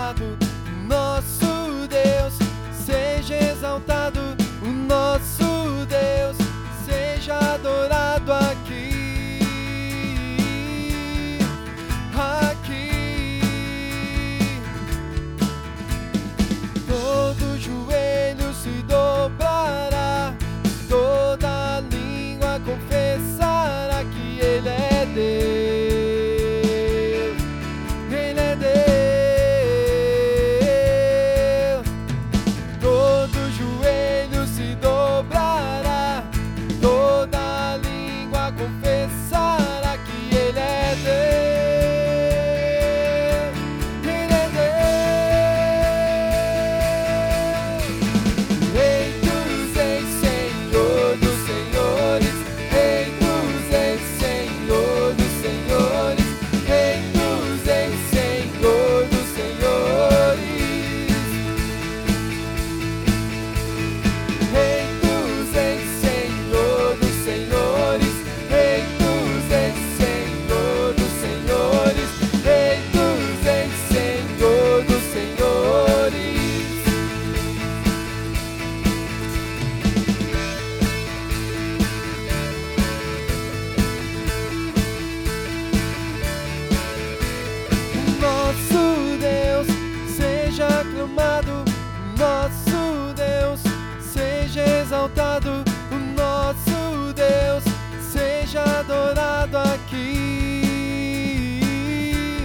aclamado o nosso Deus, seja exaltado o nosso Deus, seja adorado aqui. Todo joelho se dobrará, toda língua confessará que Ele é Deus. Ele é Deus. Todo joelho se dobrará, toda língua confessará que Ele é Deus. Nosso Deus, seja exaltado o nosso Deus, seja adorado aqui.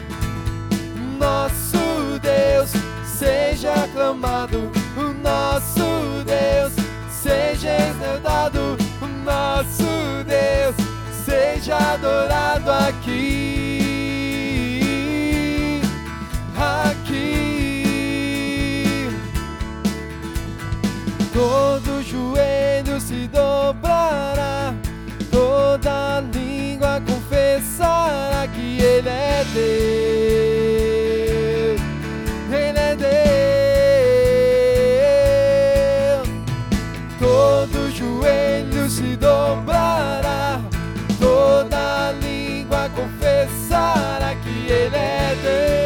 Nosso Deus, seja aclamado o nosso Deus, seja exaltado o nosso Deus, seja adorado aqui. Todo joelho se dobrará, toda língua confessará que Ele é Deus. Ele é Deus. Todo joelho se dobrará, toda língua confessará que Ele é Deus.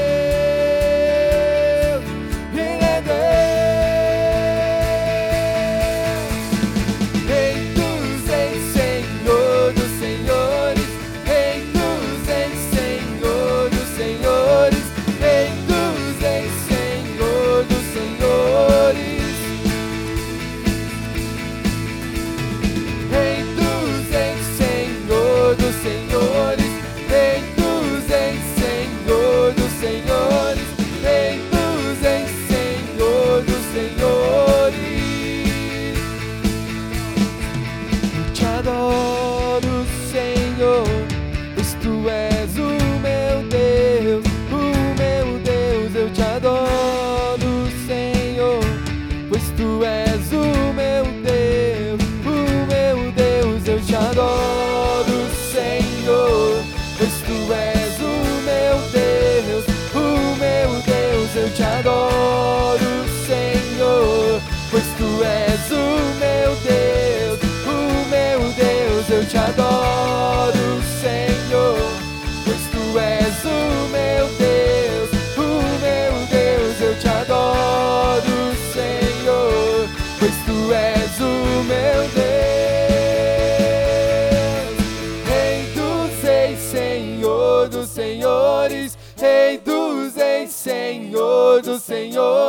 Adoro, Senhor, pois Tu és o meu Deus, eu te adoro, Senhor, pois Tu és o meu Deus, eu te adoro, Senhor, pois Tu és o meu Deus, eu te adoro, Senhor, pois Tu és o meu Deus, eu te adoro, Senhor, pois Tu és o meu Deus, eu te adoro, Senhor, pois Tu és o meu Deus. Rei dos reis, Senhor dos senhores, Rei dos reis, Senhor dos senhores.